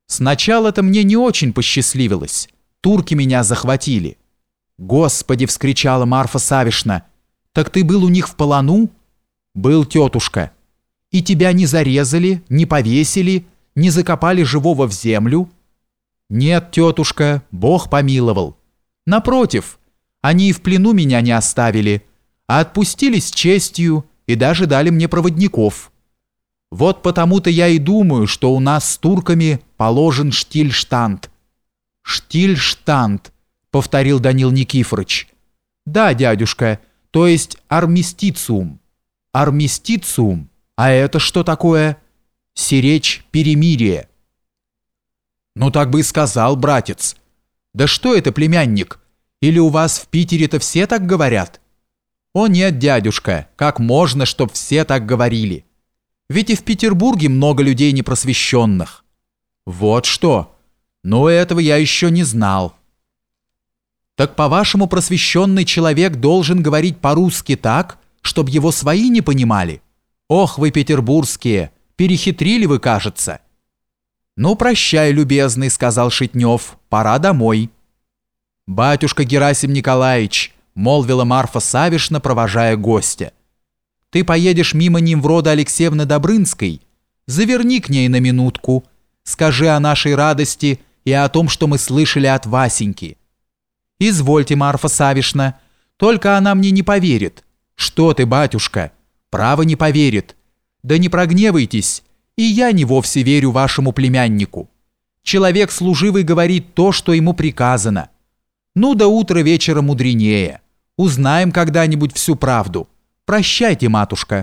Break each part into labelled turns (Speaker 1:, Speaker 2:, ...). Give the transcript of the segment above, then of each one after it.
Speaker 1: Сначала-то мне не очень посчастливилось. Турки меня захватили. «Господи!» — вскричала Марфа Савишна. «Так ты был у них в полону?» «Был, тетушка. И тебя не зарезали, не повесили, не закопали живого в землю?» «Нет, тетушка, Бог помиловал. Напротив, они и в плену меня не оставили, а отпустили с честью и даже дали мне проводников. Вот потому-то я и думаю, что у нас с турками положен штильштанд». «Штильштанд», — повторил Данил Никифорович. «Да, дядюшка, то есть армистициум». «Армистициум? А это что такое?» «Сиречь перемирие». «Ну так бы и сказал, братец. Да что это, племянник? Или у вас в Питере-то все так говорят?» «О нет, дядюшка, как можно, чтоб все так говорили? Ведь и в Петербурге много людей непросвещенных». «Вот что? Ну этого я еще не знал». «Так, по-вашему, просвещенный человек должен говорить по-русски так, чтобы его свои не понимали? Ох вы, петербургские, перехитрили вы, кажется». «Ну, прощай, любезный», — сказал Шитнев, — «пора домой». «Батюшка Герасим Николаевич», — молвила Марфа Савишна, провожая гостя, — «ты поедешь мимо Нимврода Алексеевны Добрынской, заверни к ней на минутку, скажи о нашей радости и о том, что мы слышали от Васеньки». «Извольте, Марфа Савишна, только она мне не поверит». «Что ты, батюшка, право не поверит. Да не прогневайтесь, и я не вовсе верю вашему племяннику. Человек служивый говорит то, что ему приказано. Ну, до утра вечера мудренее. Узнаем когда-нибудь всю правду. Прощайте, матушка».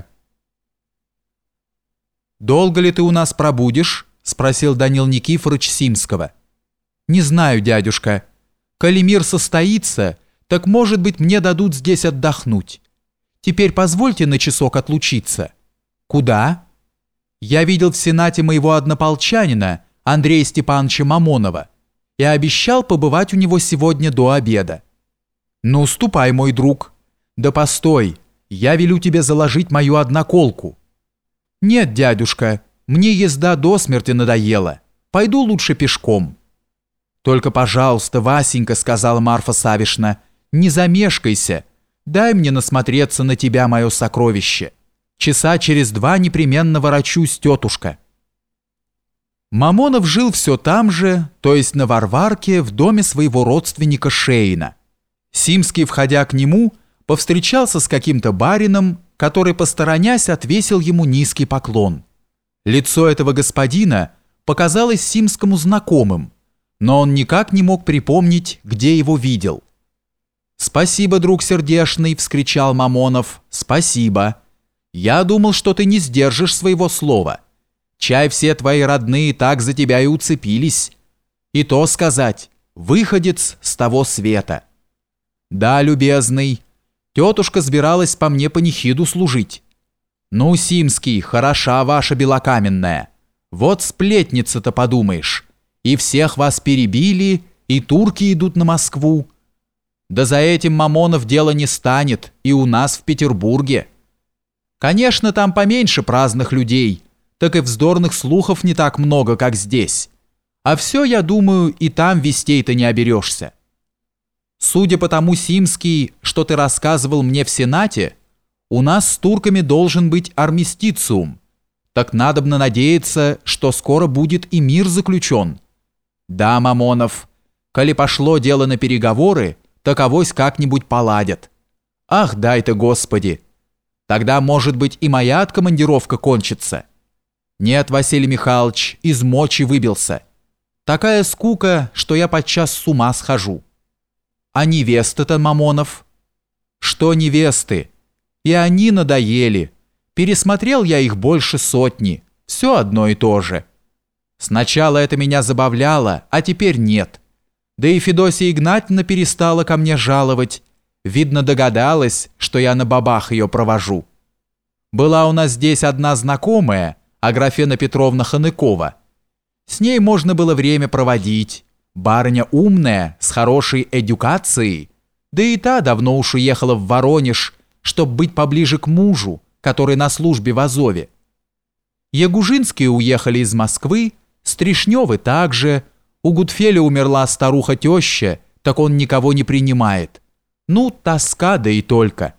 Speaker 1: «Долго ли ты у нас пробудешь?» — спросил Данил Никифорович Симского. «Не знаю, дядюшка. Коли мир состоится, так, может быть, мне дадут здесь отдохнуть. Теперь позвольте на часок отлучиться». «Куда?» «Я видел в Сенате моего однополчанина, Андрея Степановича Мамонова, и обещал побывать у него сегодня до обеда». «Ну, ступай, мой друг». «Да постой, я велю тебе заложить мою одноколку». «Нет, дядюшка, мне езда до смерти надоела. Пойду лучше пешком». «Только, пожалуйста, Васенька», — сказала Марфа Савишна, — «не замешкайся. Дай мне насмотреться на тебя, мое сокровище. Часа через 2 непременно ворочусь, тетушка». Мамонов жил все там же, то есть на Варварке, в доме своего родственника Шейна. Симский, входя к нему, повстречался с каким-то барином, который, посторонясь, отвесил ему низкий поклон. Лицо этого господина показалось Симскому знакомым, но он никак не мог припомнить, где его видел. «Спасибо, друг сердешный!» — вскричал Мамонов. «Спасибо! Я думал, что ты не сдержишь своего слова. Чай все твои родные так за тебя и уцепились. И то сказать, выходец с того света». «Да, любезный, тетушка сбиралась по мне панихиду служить». «Ну, Симский, хороша ваша белокаменная. Вот сплетница-то, подумаешь. И всех вас перебили, и турки идут на Москву. Да за этим, Мамонов, дело не станет и у нас в Петербурге. Конечно, там поменьше праздных людей, так и вздорных слухов не так много, как здесь. А все, я думаю, и там вестей-то не оберешься. Судя по тому, Симский, что ты рассказывал мне в Сенате, у нас с турками должен быть армистициум. Так надобно надеяться, что скоро будет и мир заключен. Да, Мамонов, коли пошло дело на переговоры, так авось как-нибудь поладят. Ах, дай-то, Господи! Тогда, может быть, и моя откомандировка кончится. Нет, Василий Михайлович, из мочи выбился. Такая скука, что я подчас с ума схожу. А невесты-то, Мамонов? Что невесты? И они надоели. Пересмотрел я их больше сотни. Все одно и то же. Сначала это меня забавляло, а теперь нет. Да и Федосия Игнатьевна перестала ко мне жаловать. Видно, догадалась, что я на бабах ее провожу. Была у нас здесь одна знакомая, Аграфена Петровна Ханыкова. С ней можно было время проводить. Барыня умная, с хорошей эдюкацией. Да и та давно уж уехала в Воронеж, чтобы быть поближе к мужу, который на службе в Азове. Ягужинские уехали из Москвы, Стришневы также, у Гутфеля умерла старуха-теща, так он никого не принимает. Ну, тоска, да и только.